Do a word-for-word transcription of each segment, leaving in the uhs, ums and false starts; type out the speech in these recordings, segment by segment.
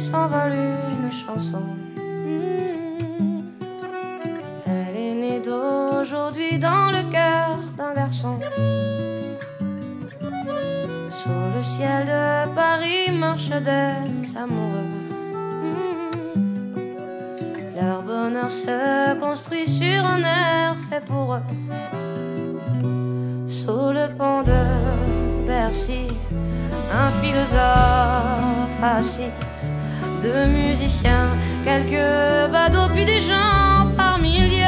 s'envole une chanson. Elle est née d'aujourd'hui dans le cœur d'un garçon. Sous le ciel de Paris marchent des amoureux. Leur bonheur se construit sur un air fait pour eux. Sous le pont de Bercy, un philosophe assis, deux musiciens, quelques badauds, puis des gens par milliers.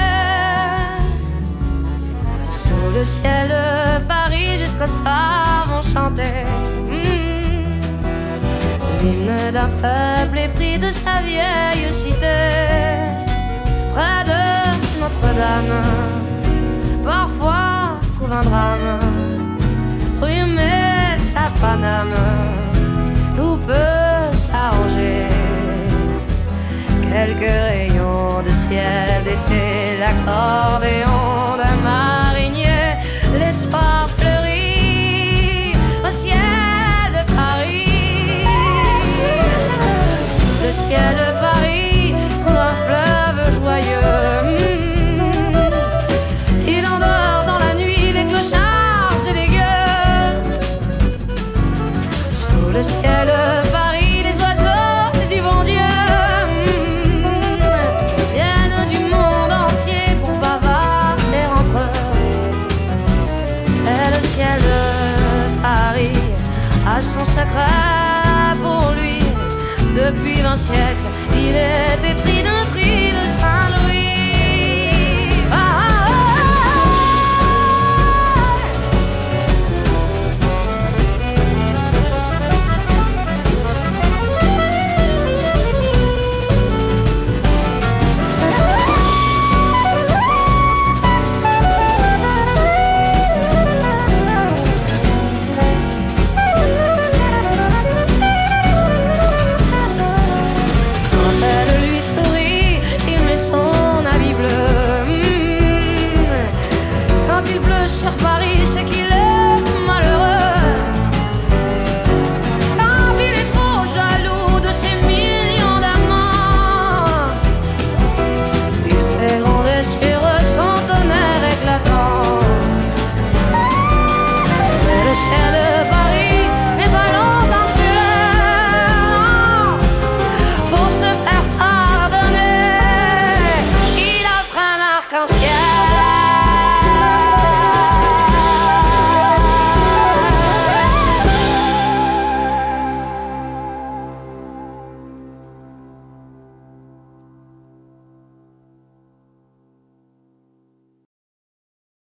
Sous le ciel de Paris, jusqu'au savon chantait mmh. l'hymne d'un peuple épris de sa vieille cité. Près de Notre-Dame, parfois couvre un drame, rue Metz à Paname, tout peut s'arranger. Quelques rayons de ciel d'été, l'accordéon d'un marinier, l'espoir fleurit au ciel de Paris. Sous le ciel de Paris coule un fleuve joyeux. Il endort dans la nuit les clochards et les gueux. Sous le ciel de Paris, les oiseaux du bon Dieu viennent du monde entier pour bavarder entre eux. Et le ciel de Paris a son secret pour lui. Depuis vingt siècles, il est épris